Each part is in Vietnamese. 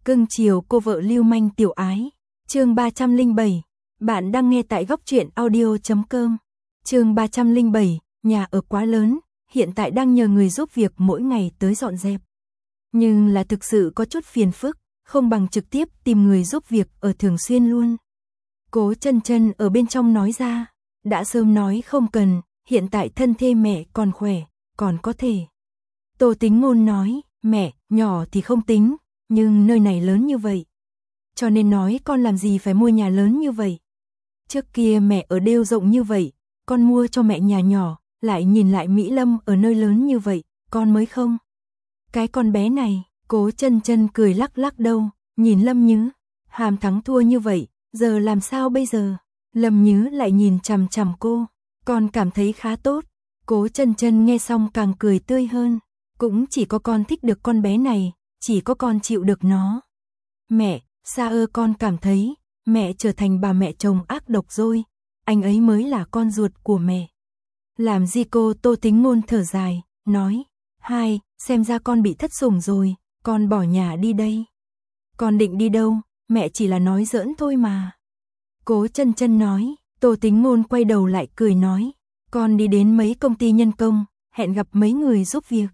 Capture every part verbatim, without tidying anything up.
Cưng chiều cô vợ lưu manh tiểu ái. Chương ba trăm lẻ bảy. Bạn đang nghe tại góc truyện audio chấm com. Chương ba trăm lẻ bảy. Nhà ở quá lớn, hiện tại đang nhờ người giúp việc mỗi ngày tới dọn dẹp. Nhưng là thực sự có chút phiền phức, không bằng trực tiếp tìm người giúp việc ở thường xuyên luôn. Cố Chân Chân ở bên trong nói ra, đã sớm nói không cần, hiện tại thân thể mẹ còn khỏe, còn có thể. Tô Tính Ngôn nói, mẹ, nhỏ thì không tính, nhưng nơi này lớn như vậy. Cho nên nói con làm gì phải mua nhà lớn như vậy. Trước kia mẹ ở đều rộng như vậy, con mua cho mẹ nhà nhỏ, lại nhìn lại Mỹ Lâm ở nơi lớn như vậy, con mới không. Cái con bé này, Cố Chân Chân cười lắc lắc đầu, nhìn Lâm Nhứ, hàm thắng thua như vậy, giờ làm sao bây giờ? Lâm Nhứ lại nhìn chằm chằm cô, con cảm thấy khá tốt. Cố Chân Chân nghe xong càng cười tươi hơn, cũng chỉ có con thích được con bé này, chỉ có con chịu được nó. Mẹ, sao ơ con cảm thấy, mẹ trở thành bà mẹ chồng ác độc rồi, anh ấy mới là con ruột của mẹ. Làm gì cô? Tô Tính Ngôn thở dài, nói, hai, xem ra con bị thất sủng rồi, con bỏ nhà đi đây. Con định đi đâu, mẹ chỉ là nói giỡn thôi mà. Cố Chân Chân nói. Tô Tính Ngôn quay đầu lại cười nói, con đi đến mấy công ty nhân công, hẹn gặp mấy người giúp việc.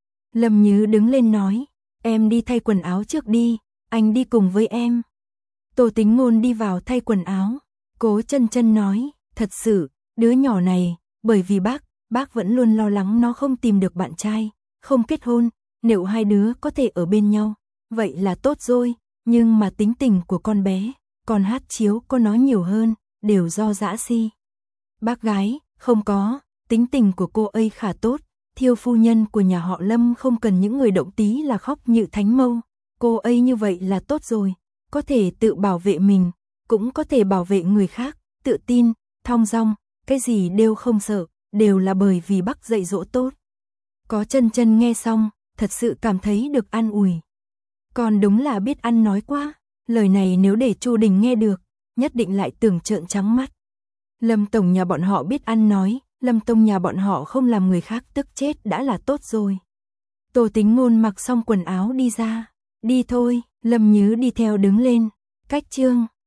Lâm Nhứ đứng lên nói, em đi thay quần áo trước đi, anh đi cùng với em. Tô Tính Ngôn đi vào thay quần áo. Cố Chân Chân nói, thật sự, đứa nhỏ này, bởi vì bác, bác vẫn luôn lo lắng nó không tìm được bạn trai, không kết hôn, nếu hai đứa có thể ở bên nhau, vậy là tốt rồi, nhưng mà tính tình của con bé, con hát chiếu có nói nhiều hơn, đều do dã si. Bác gái, không có, tính tình của cô ấy khá tốt, Thiêu phu nhân của nhà họ Lâm không cần những người động tí là khóc như thánh mâu, cô ấy như vậy là tốt rồi, có thể tự bảo vệ mình, cũng có thể bảo vệ người khác, tự tin, thong dong, cái gì đều không sợ, đều là bởi vì bác dạy dỗ tốt. Có Chân Chân nghe xong, thật sự cảm thấy được an ủi. Còn đúng là biết ăn nói quá, lời này nếu để Chu Đình nghe được, nhất định lại tưởng trợn trắng mắt. Lâm tổng nhà bọn họ biết ăn nói, Lâm tông nhà bọn họ không làm người khác tức chết đã là tốt rồi. Tô Tính Ngôn mặc xong quần áo đi ra, đi thôi, Lâm Nhứ đi theo đứng lên, cách chương